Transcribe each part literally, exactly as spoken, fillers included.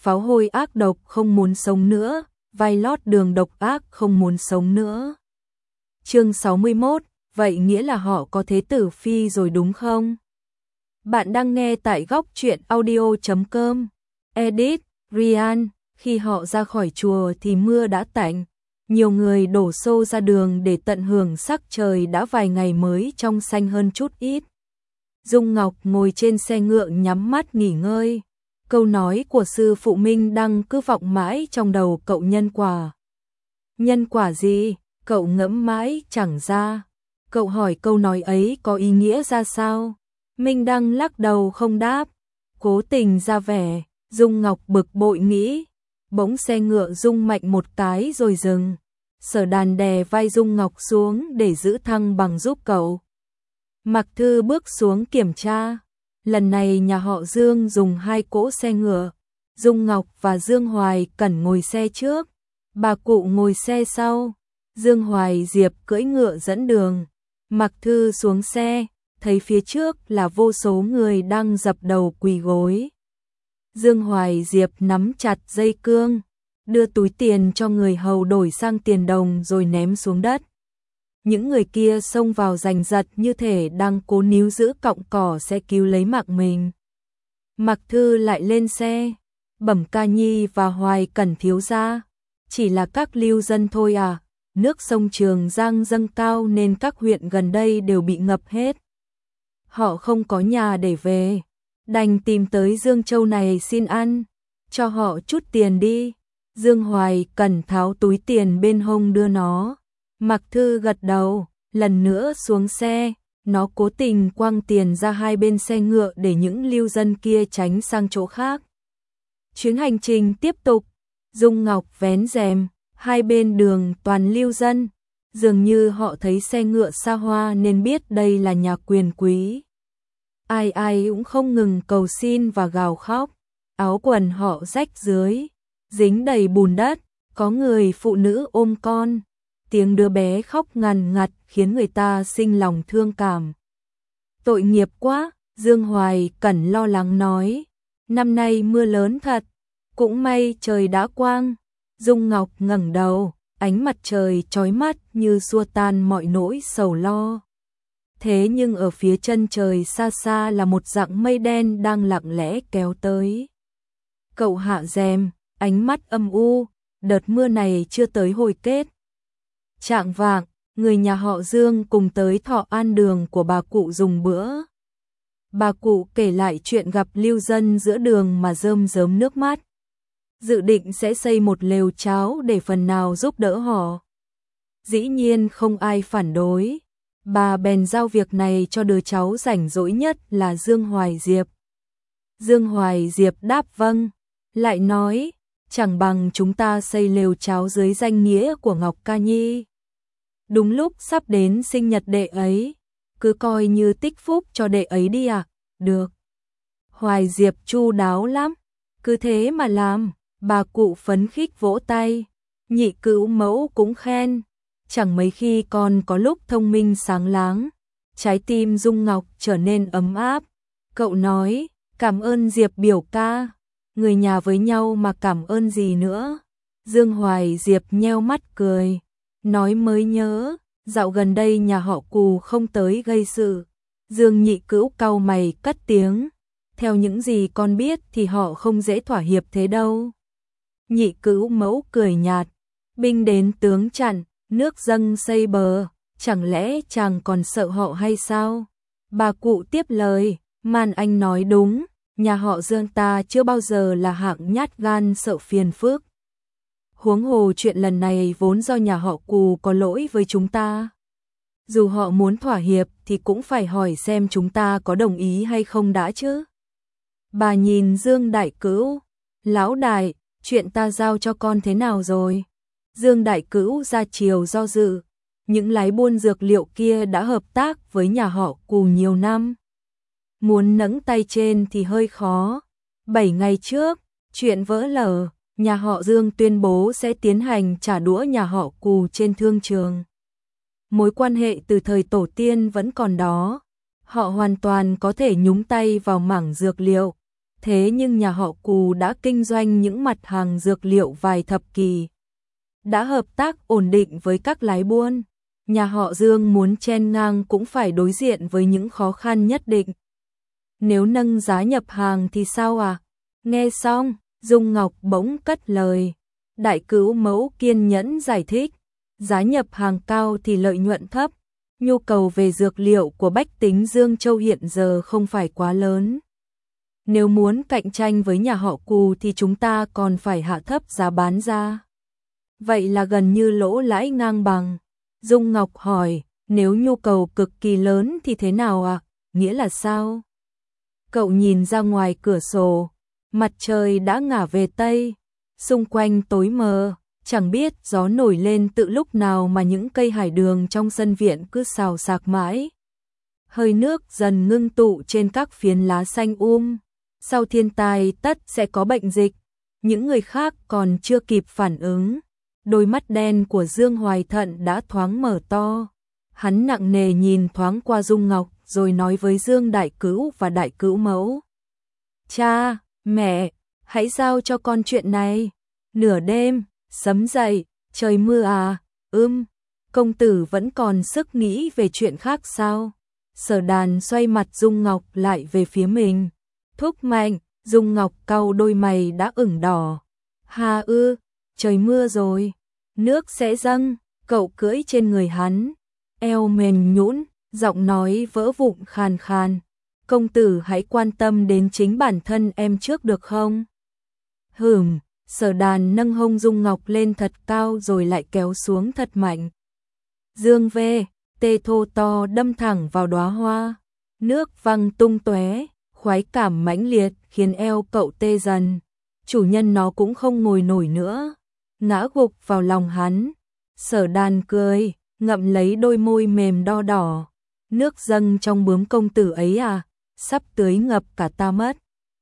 pháo hôi ác độc không muốn sống nữa, vai lót đường độc ác không muốn sống nữa. Chương sáu mươi mốt, vậy nghĩa là họ có thế tử phi rồi đúng không? Bạn đang nghe tại góc truyện audio chấm com. Edit, Ryan, khi họ ra khỏi chùa thì mưa đã tạnh. Nhiều người đổ xô ra đường để tận hưởng sắc trời đã vài ngày mới trong xanh hơn chút ít. Dung Ngọc ngồi trên xe ngựa nhắm mắt nghỉ ngơi. Câu nói của sư phụ Minh Đăng cứ vọng mãi trong đầu cậu. Nhân quả. Nhân quả gì? Cậu ngẫm mãi chẳng ra. Cậu hỏi câu nói ấy có ý nghĩa ra sao? Minh Đăng lắc đầu không đáp. Cố tình ra vẻ. Dung Ngọc bực bội nghĩ. Bỗng xe ngựa rung mạnh một cái rồi dừng. Sở Đàn đè vai Dung Ngọc xuống để giữ thăng bằng giúp cậu. Mạc Thư bước xuống kiểm tra. Lần này nhà họ Dương dùng hai cỗ xe ngựa. Dung Ngọc và Dương Hoài Cẩn ngồi xe trước, bà cụ ngồi xe sau. Dương Hoài Diệp cưỡi ngựa dẫn đường. Mạc Thư xuống xe, thấy phía trước là vô số người đang dập đầu quỳ gối. Dương Hoài Diệp nắm chặt dây cương, đưa túi tiền cho người hầu đổi sang tiền đồng rồi ném xuống đất. Những người kia xông vào giành giật như thể đang cố níu giữ cọng cỏ sẽ cứu lấy mạng mình. Mạc Thư lại lên xe, Bẩm Ca Nhi và Hoài Cẩn thiếu gia, chỉ là các lưu dân thôi à, nước sông Trường Giang dâng cao nên các huyện gần đây đều bị ngập hết. Họ không có nhà để về, đành tìm tới Dương Châu này xin ăn, cho họ chút tiền đi. Dương Hoài Cẩn tháo túi tiền bên hông đưa nó. Mạc Thư gật đầu, lần nữa xuống xe, nó cố tình quăng tiền ra hai bên xe ngựa để những lưu dân kia tránh sang chỗ khác. Chuyến hành trình tiếp tục, Dung Ngọc vén rèm, hai bên đường toàn lưu dân, dường như họ thấy xe ngựa xa hoa nên biết đây là nhà quyền quý. Ai ai cũng không ngừng cầu xin và gào khóc, áo quần họ rách rưới, dính đầy bùn đất, có người phụ nữ ôm con. Tiếng đứa bé khóc ngằn ngặt khiến người ta sinh lòng thương cảm. Tội nghiệp quá, Dương Hoài Cẩn lo lắng nói. Năm nay mưa lớn thật, cũng may trời đã quang. Dung Ngọc ngẩng đầu, ánh mặt trời chói mắt như xua tan mọi nỗi sầu lo. Thế nhưng ở phía chân trời xa xa là một dặng mây đen đang lặng lẽ kéo tới. Cậu hạ rèm, ánh mắt âm u, đợt mưa này chưa tới hồi kết. Chạng vạng, người nhà họ Dương cùng tới thọ an đường của bà cụ dùng bữa. Bà cụ kể lại chuyện gặp lưu dân giữa đường mà rơm rớm nước mắt. Dự định sẽ xây một lều cháo để phần nào giúp đỡ họ. Dĩ nhiên không ai phản đối. Bà bèn giao việc này cho đứa cháu rảnh rỗi nhất là Dương Hoài Diệp. Dương Hoài Diệp đáp vâng, lại nói, chẳng bằng chúng ta xây lều cháo dưới danh nghĩa của Ngọc Ca Nhi. Đúng lúc sắp đến sinh nhật đệ ấy, cứ coi như tích phúc cho đệ ấy đi à, được. Hoài Diệp chu đáo lắm, cứ thế mà làm, bà cụ phấn khích vỗ tay, nhị cữu mẫu cũng khen, chẳng mấy khi con có lúc thông minh sáng láng. Trái tim Dung Ngọc trở nên ấm áp, cậu nói, cảm ơn Diệp biểu ca, người nhà với nhau mà cảm ơn gì nữa. Dương Hoài Diệp nheo mắt cười. Nói mới nhớ, dạo gần đây nhà họ Cù không tới gây sự. Dương nhị cữu cau mày cất tiếng. Theo những gì con biết thì họ không dễ thỏa hiệp thế đâu. Nhị cữu mẫu cười nhạt. Binh đến tướng chặn, nước dâng xây bờ. Chẳng lẽ chàng còn sợ họ hay sao? Bà cụ tiếp lời. Man anh nói đúng, nhà họ Dương ta chưa bao giờ là hạng nhát gan sợ phiền phức. Huống hồ chuyện lần này vốn do nhà họ Cù có lỗi với chúng ta. Dù họ muốn thỏa hiệp thì cũng phải hỏi xem chúng ta có đồng ý hay không đã chứ. Bà nhìn Dương Đại Cữu, lão đại, chuyện ta giao cho con thế nào rồi? Dương Đại Cữu ra chiều do dự, những lái buôn dược liệu kia đã hợp tác với nhà họ Cù nhiều năm. Muốn nẫng tay trên thì hơi khó. Bảy ngày trước, chuyện vỡ lở. Nhà họ Dương tuyên bố sẽ tiến hành trả đũa nhà họ Cù trên thương trường. Mối quan hệ từ thời tổ tiên vẫn còn đó. Họ hoàn toàn có thể nhúng tay vào mảng dược liệu. Thế nhưng nhà họ Cù đã kinh doanh những mặt hàng dược liệu vài thập kỷ, đã hợp tác ổn định với các lái buôn. Nhà họ Dương muốn chen ngang cũng phải đối diện với những khó khăn nhất định. Nếu nâng giá nhập hàng thì sao à? Nghe xong, Dung Ngọc bỗng cất lời. Đại Cữu Mẫu kiên nhẫn giải thích, giá nhập hàng cao thì lợi nhuận thấp, nhu cầu về dược liệu của bách tính Dương Châu hiện giờ không phải quá lớn. Nếu muốn cạnh tranh với nhà họ Cù thì chúng ta còn phải hạ thấp giá bán ra. Vậy là gần như lỗ lãi ngang bằng. Dung Ngọc hỏi, nếu nhu cầu cực kỳ lớn thì thế nào ạ? À? Nghĩa là sao? Cậu nhìn ra ngoài cửa sổ, mặt trời đã ngả về Tây, xung quanh tối mờ, chẳng biết gió nổi lên tự lúc nào mà những cây hải đường trong sân viện cứ xào xạc mãi. Hơi nước dần ngưng tụ trên các phiến lá xanh um. Sau thiên tai tất sẽ có bệnh dịch. Những người khác còn chưa kịp phản ứng. Đôi mắt đen của Dương Hoài Thận đã thoáng mở to. Hắn nặng nề nhìn thoáng qua Dung Ngọc rồi nói với Dương Đại Cữu và Đại Cữu Mẫu. Cha, mẹ, hãy giao cho con chuyện này. Nửa đêm, sấm dậy, trời mưa à, ưm, công tử vẫn còn sức nghĩ về chuyện khác sao? Sở Đàn xoay mặt Dung Ngọc lại về phía mình. Thúc mạnh, Dung Ngọc cau đôi mày đã ửng đỏ. Hà ư, trời mưa rồi, nước sẽ dâng, cậu cưỡi trên người hắn. Eo mềm nhũn, giọng nói vỡ vụn khàn khàn. Công tử hãy quan tâm đến chính bản thân em trước được không? Hửm, Sở Đàn nâng hông Dung Ngọc lên thật cao rồi lại kéo xuống thật mạnh. Dương về, tê thô to đâm thẳng vào đóa hoa. Nước văng tung tóe, khoái cảm mãnh liệt khiến eo cậu tê dần. Chủ nhân nó cũng không ngồi nổi nữa, ngã gục vào lòng hắn. Sở Đàn cười, ngậm lấy đôi môi mềm đo đỏ. Nước dâng trong bướm công tử ấy à, sắp tưới ngập cả ta mất.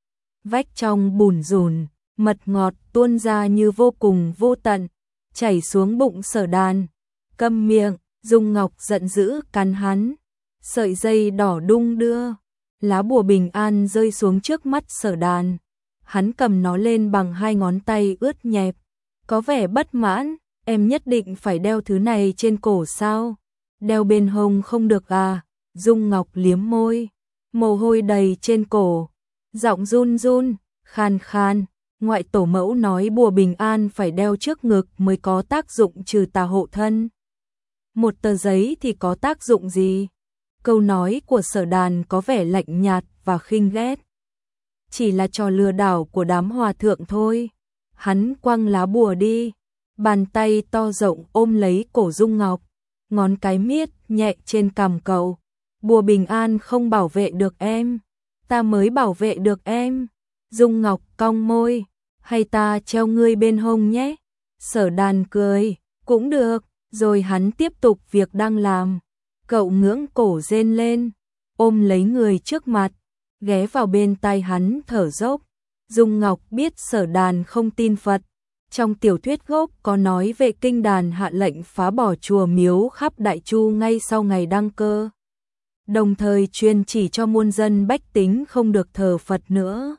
Vách trong bùn rùn, mật ngọt tuôn ra như vô cùng vô tận, chảy xuống bụng Sở Đàn. Câm miệng, Dung Ngọc giận dữ cắn hắn. Sợi dây đỏ đung đưa, lá bùa bình an rơi xuống trước mắt Sở Đàn. Hắn cầm nó lên bằng hai ngón tay ướt nhẹp, có vẻ bất mãn. Em nhất định phải đeo thứ này trên cổ sao? Đeo bên hông không được à? Dung Ngọc liếm môi, mồ hôi đầy trên cổ, giọng run run, khan khan. Ngoại tổ mẫu nói bùa bình an phải đeo trước ngực mới có tác dụng trừ tà hộ thân. Một tờ giấy thì có tác dụng gì? Câu nói của Sở Đàn có vẻ lạnh nhạt và khinh ghét. Chỉ là trò lừa đảo của đám hòa thượng thôi. Hắn quăng lá bùa đi, bàn tay to rộng ôm lấy cổ Dung Ngọc, ngón cái miết nhẹ trên cằm cậu. Bùa bình an không bảo vệ được em, ta mới bảo vệ được em. Dung Ngọc cong môi, hay ta treo ngươi bên hông nhé? Sở Đàn cười, cũng được, rồi hắn tiếp tục việc đang làm. Cậu ngưỡng cổ rên lên, ôm lấy người trước mặt, ghé vào bên tai hắn thở dốc. Dung Ngọc biết Sở Đàn không tin Phật. Trong tiểu thuyết gốc có nói về kinh đàn hạ lệnh phá bỏ chùa miếu khắp Đại Chu ngay sau ngày đăng cơ. Đồng thời truyền chỉ cho muôn dân bách tính không được thờ Phật nữa.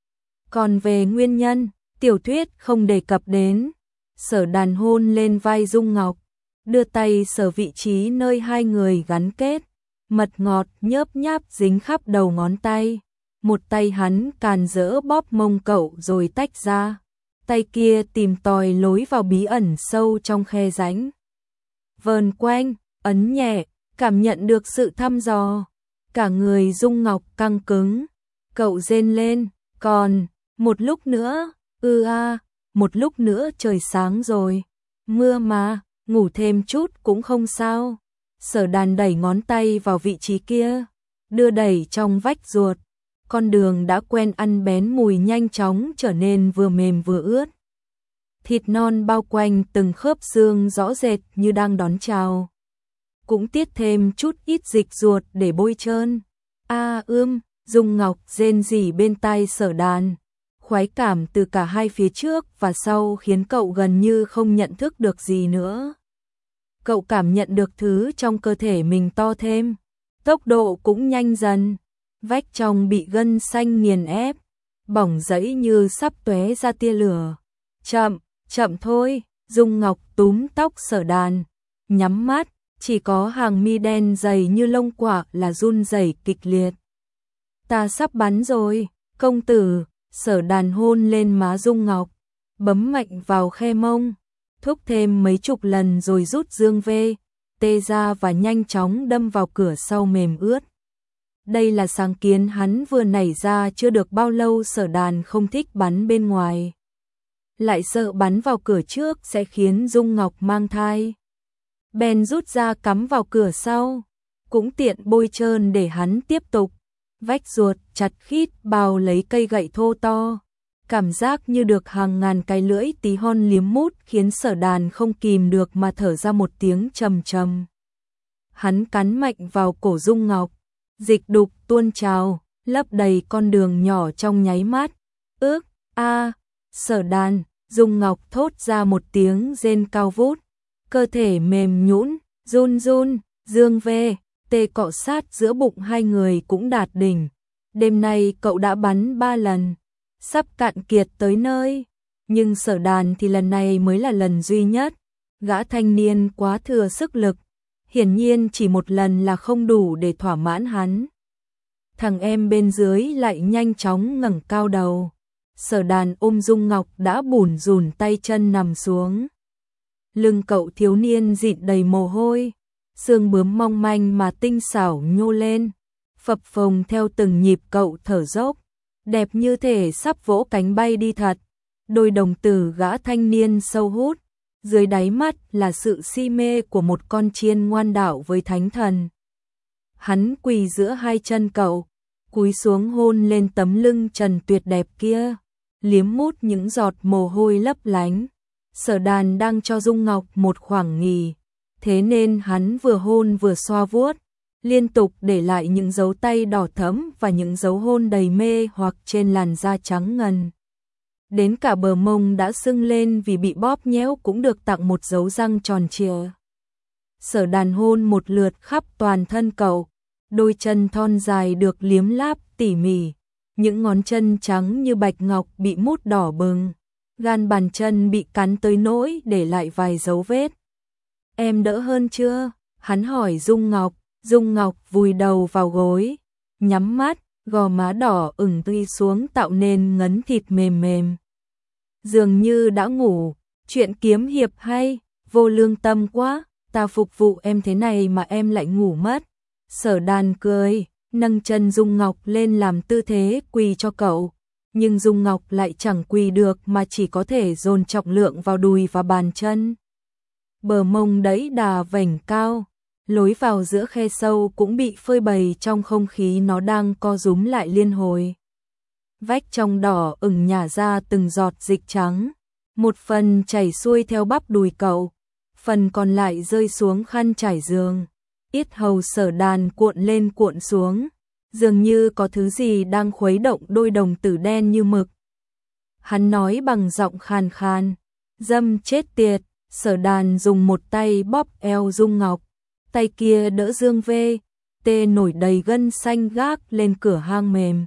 Còn về nguyên nhân, tiểu thuyết không đề cập đến. Sở Đàn hôn lên vai Dung Ngọc, đưa tay sờ vị trí nơi hai người gắn kết. Mật ngọt nhớp nháp dính khắp đầu ngón tay. Một tay hắn càn rỡ bóp mông cậu rồi tách ra. Tay kia tìm tòi lối vào bí ẩn sâu trong khe rãnh. Vờn quanh, ấn nhẹ, cảm nhận được sự thăm dò. Cả người Dung Ngọc căng cứng. Cậu rên lên, còn, một lúc nữa, ư a, một lúc nữa trời sáng rồi. Mưa mà, ngủ thêm chút cũng không sao. Sở Đàn đẩy ngón tay vào vị trí kia, đưa đẩy trong vách ruột. Con đường đã quen ăn bén mùi nhanh chóng trở nên vừa mềm vừa ướt. Thịt non bao quanh từng khớp xương rõ rệt như đang đón chào. Cũng tiết thêm chút ít dịch ruột để bôi trơn. A à, ưm, Dung Ngọc rên rỉ bên tai Sở Đàn. Khoái cảm từ cả hai phía trước và sau khiến cậu gần như không nhận thức được gì nữa. Cậu cảm nhận được thứ trong cơ thể mình to thêm. Tốc độ cũng nhanh dần. Vách trong bị gân xanh nghiền ép. bỏng rẫy như sắp tóe ra tia lửa. Chậm, chậm thôi, Dung Ngọc túm tóc Sở Đàn, nhắm mắt, chỉ có hàng mi đen dày như lông quạ là run rẩy kịch liệt. Ta sắp bắn rồi, công tử. Sở Đàn hôn lên má Dung Ngọc, bấm mạnh vào khe mông, thúc thêm mấy chục lần rồi rút dương vê, tê ra và nhanh chóng đâm vào cửa sau mềm ướt. Đây là sáng kiến hắn vừa nảy ra chưa được bao lâu. Sở Đàn không thích bắn bên ngoài, lại sợ bắn vào cửa trước sẽ khiến Dung Ngọc mang thai. Bèn rút ra cắm vào cửa sau, cũng tiện bôi trơn để hắn tiếp tục. Vách ruột chặt khít bao lấy cây gậy thô to, cảm giác như được hàng ngàn cái lưỡi tí hon liếm mút khiến Sở Đàn không kìm được mà thở ra một tiếng trầm trầm. Hắn cắn mạnh vào cổ Dung Ngọc, dịch đục tuôn trào, lấp đầy con đường nhỏ trong nháy mắt. Ước, a, Sở Đàn. Dung Ngọc thốt ra một tiếng rên cao vút, cơ thể mềm nhũn, run run, dương vê, tê cọ sát giữa bụng hai người cũng đạt đỉnh. Đêm nay cậu đã bắn ba lần, sắp cạn kiệt tới nơi, nhưng Sở Đàn thì lần này mới là lần duy nhất. Gã thanh niên quá thừa sức lực, hiển nhiên chỉ một lần là không đủ để thỏa mãn hắn. Thằng em bên dưới lại nhanh chóng ngẩng cao đầu. Sở Đàn ôm Dung Ngọc đã bủn rủn tay chân nằm xuống. Lưng cậu thiếu niên dịn đầy mồ hôi, xương bướm mong manh mà tinh xảo nhô lên, phập phồng theo từng nhịp cậu thở dốc, đẹp như thể sắp vỗ cánh bay đi thật. Đôi đồng tử gã thanh niên sâu hút, dưới đáy mắt là sự si mê của một con chiên ngoan đạo với thánh thần. Hắn quỳ giữa hai chân cậu, cúi xuống hôn lên tấm lưng trần tuyệt đẹp kia, liếm mút những giọt mồ hôi lấp lánh. Sở Đàn đang cho Dung Ngọc một khoảng nghỉ, thế nên hắn vừa hôn vừa xoa vuốt, liên tục để lại những dấu tay đỏ thẫm và những dấu hôn đầy mê hoặc trên làn da trắng ngần. Đến cả bờ mông đã sưng lên vì bị bóp nhéo cũng được tặng một dấu răng tròn trịa. Sở Đàn hôn một lượt khắp toàn thân cậu, đôi chân thon dài được liếm láp tỉ mỉ, những ngón chân trắng như bạch ngọc bị mút đỏ bừng, gan bàn chân bị cắn tới nỗi để lại vài dấu vết. Em đỡ hơn chưa? Hắn hỏi Dung Ngọc. Dung Ngọc vùi đầu vào gối, nhắm mắt, gò má đỏ ửng tươi xuống tạo nên ngấn thịt mềm mềm. Dường như đã ngủ. Chuyện kiếm hiệp hay, vô lương tâm quá, ta phục vụ em thế này mà em lại ngủ mất. Sở Đàn cười, nâng chân Dung Ngọc lên làm tư thế quỳ cho cậu, nhưng Dung Ngọc lại chẳng quỳ được mà chỉ có thể dồn trọng lượng vào đùi và bàn chân. Bờ mông đẫy đà vểnh cao, lối vào giữa khe sâu cũng bị phơi bày trong không khí nó đang co rúm lại liên hồi. Vách trong đỏ ửng nhả ra từng giọt dịch trắng, một phần chảy xuôi theo bắp đùi cậu, phần còn lại rơi xuống khăn trải giường. Yết hầu Sở Đàn cuộn lên cuộn xuống, dường như có thứ gì đang khuấy động đôi đồng tử đen như mực. Hắn nói bằng giọng khàn khàn, dâm chết tiệt. Sở Đàn dùng một tay bóp eo Dung Ngọc, tay kia đỡ dương vê, tê nổi đầy gân xanh gác lên cửa hang mềm.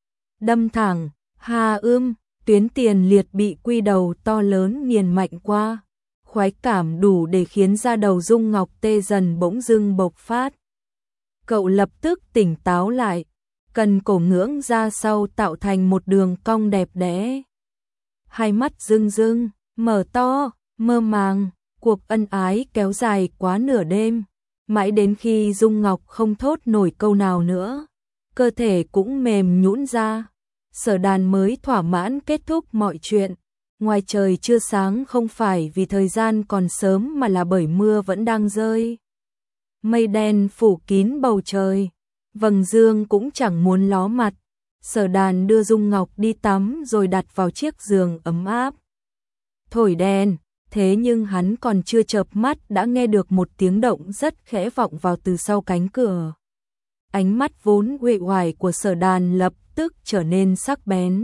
Đâm thẳng, hà ưm, tuyến tiền liệt bị quy đầu to lớn nghiền mạnh qua. Khoái cảm đủ để khiến da đầu Dung Ngọc tê dần bỗng dưng bộc phát. Cậu lập tức tỉnh táo lại, cần cổ ngưỡng ra sau tạo thành một đường cong đẹp đẽ. Hai mắt rưng rưng, mở to, mơ màng, cuộc ân ái kéo dài quá nửa đêm, mãi đến khi Dung Ngọc không thốt nổi câu nào nữa, cơ thể cũng mềm nhũn ra. Sở Đàn mới thỏa mãn kết thúc mọi chuyện. Ngoài trời chưa sáng không phải vì thời gian còn sớm mà là bởi mưa vẫn đang rơi. Mây đen phủ kín bầu trời, vầng dương cũng chẳng muốn ló mặt. Sở Đàn đưa Dung Ngọc đi tắm rồi đặt vào chiếc giường ấm áp. Thổi đèn, thế nhưng hắn còn chưa chợp mắt đã nghe được một tiếng động rất khẽ vọng vào từ sau cánh cửa. Ánh mắt vốn uể oải của Sở Đàn lập tức trở nên sắc bén.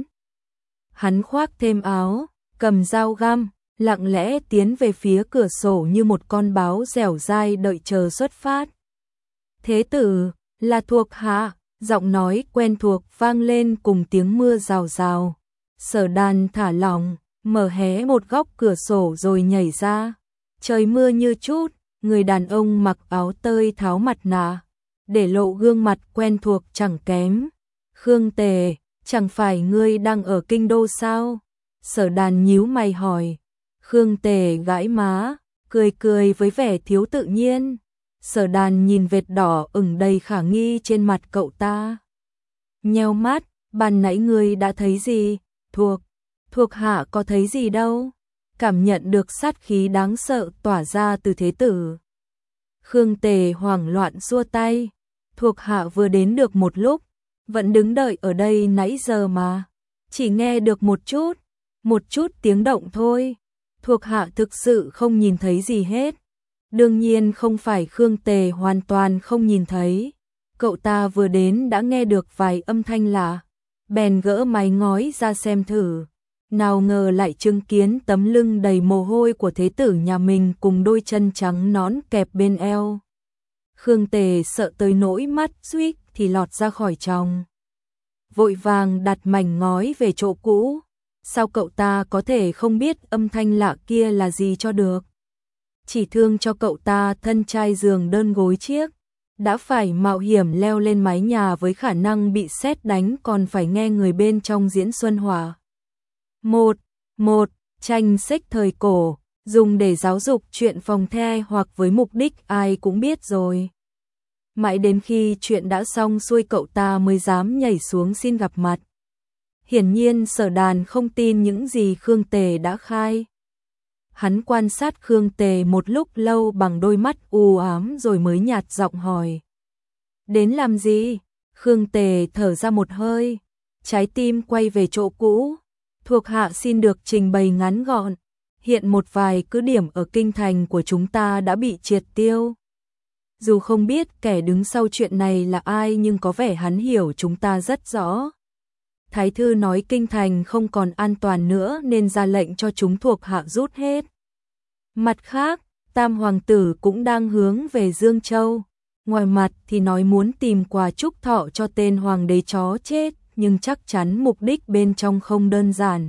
Hắn khoác thêm áo, cầm dao găm, lặng lẽ tiến về phía cửa sổ như một con báo dẻo dai đợi chờ xuất phát. Thế tử, là thuộc hạ, Giọng nói quen thuộc vang lên cùng tiếng mưa rào rào. Sở Đàn thả lỏng, mở hé một góc cửa sổ rồi nhảy ra. Trời mưa như chút, người đàn ông mặc áo tơi tháo mặt nạ, để lộ gương mặt quen thuộc chẳng kém. Khương Tề, chẳng phải ngươi đang ở kinh đô sao? Sở Đàn nhíu mày hỏi. Khương Tề gãi má, cười cười với vẻ thiếu tự nhiên. Sở Đàn nhìn vệt đỏ ửng đầy khả nghi trên mặt cậu ta. Nheo mắt, ban nãy ngươi đã thấy gì? Thuộc, thuộc hạ có thấy gì đâu. Cảm nhận được sát khí đáng sợ tỏa ra từ thế tử. Khương Tề hoảng loạn xua tay. Thuộc hạ vừa đến được một lúc, vẫn đứng đợi ở đây nãy giờ mà. Chỉ nghe được một chút, một chút tiếng động thôi. Thuộc hạ thực sự không nhìn thấy gì hết. Đương nhiên không phải Khương Tề hoàn toàn không nhìn thấy. Cậu ta vừa đến đã nghe được vài âm thanh lạ, bèn gỡ mái ngói ra xem thử. Nào ngờ lại chứng kiến tấm lưng đầy mồ hôi của thế tử nhà mình cùng đôi chân trắng nõn kẹp bên eo. Khương Tề sợ tới nỗi mắt suýt thì lọt ra khỏi tròng. Vội vàng đặt mảnh ngói về chỗ cũ. Sao cậu ta có thể không biết âm thanh lạ kia là gì cho được? Chỉ thương cho cậu ta thân trai giường đơn gối chiếc, đã phải mạo hiểm leo lên mái nhà với khả năng bị sét đánh còn phải nghe người bên trong diễn xuân hỏa. Một, một, tranh sách thời cổ, dùng để giáo dục chuyện phòng the hoặc với mục đích ai cũng biết rồi. Mãi đến khi chuyện đã xong xuôi cậu ta mới dám nhảy xuống xin gặp mặt. Hiển nhiên Sở Đàn không tin những gì Khương Tề đã khai. Hắn quan sát Khương Tề một lúc lâu bằng đôi mắt u ám rồi mới nhạt giọng hỏi. Đến làm gì? Khương Tề thở ra một hơi, trái tim quay về chỗ cũ. Thuộc hạ xin được trình bày ngắn gọn. Hiện một vài cứ điểm ở kinh thành của chúng ta đã bị triệt tiêu. Dù không biết kẻ đứng sau chuyện này là ai nhưng có vẻ hắn hiểu chúng ta rất rõ. Thái thư nói kinh thành không còn an toàn nữa nên ra lệnh cho chúng thuộc hạ rút hết. Mặt khác, Tam Hoàng tử cũng đang hướng về Dương Châu. Ngoài mặt thì nói muốn tìm quà chúc thọ cho tên hoàng đế chó chết, nhưng chắc chắn mục đích bên trong không đơn giản.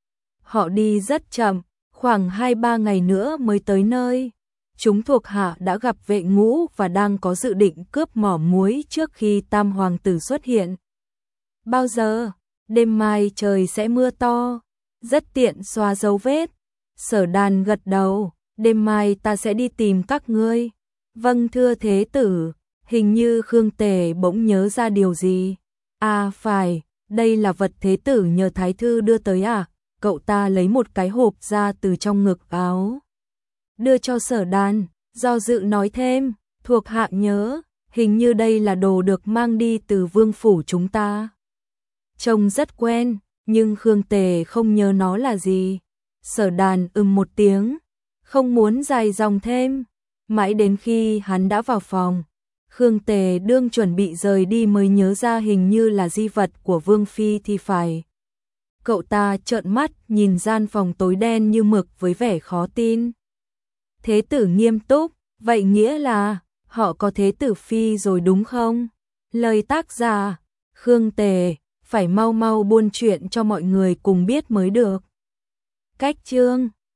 Họ đi rất chậm, khoảng hai ba ngày nữa mới tới nơi. Chúng thuộc hạ đã gặp vệ ngũ và đang có dự định cướp mỏ muối trước khi Tam Hoàng tử xuất hiện. Bao giờ? Đêm mai trời sẽ mưa to, rất tiện xóa dấu vết. Sở Đàn gật đầu, đêm mai ta sẽ đi tìm các ngươi. Vâng thưa thế tử. Hình như Khương Tề bỗng nhớ ra điều gì. À phải, đây là vật thế tử nhờ thái thư đưa tới à? Cậu ta lấy một cái hộp ra từ trong ngực áo, đưa cho Sở Đàn, do dự nói thêm, thuộc hạ nhớ, hình như đây là đồ được mang đi từ vương phủ chúng ta. Trông rất quen, nhưng Khương Tề không nhớ nó là gì. Sở Đàn ừm một tiếng, không muốn dài dòng thêm. Mãi đến khi hắn đã vào phòng, Khương Tề đương chuẩn bị rời đi mới nhớ ra hình như là di vật của Vương Phi thì phải. Cậu ta trợn mắt nhìn gian phòng tối đen như mực với vẻ khó tin. Thế tử nghiêm túc, vậy nghĩa là họ có thế tử Phi rồi đúng không? Lời tác giả, Khương Tề, phải mau mau buôn chuyện cho mọi người cùng biết mới được. Cách chương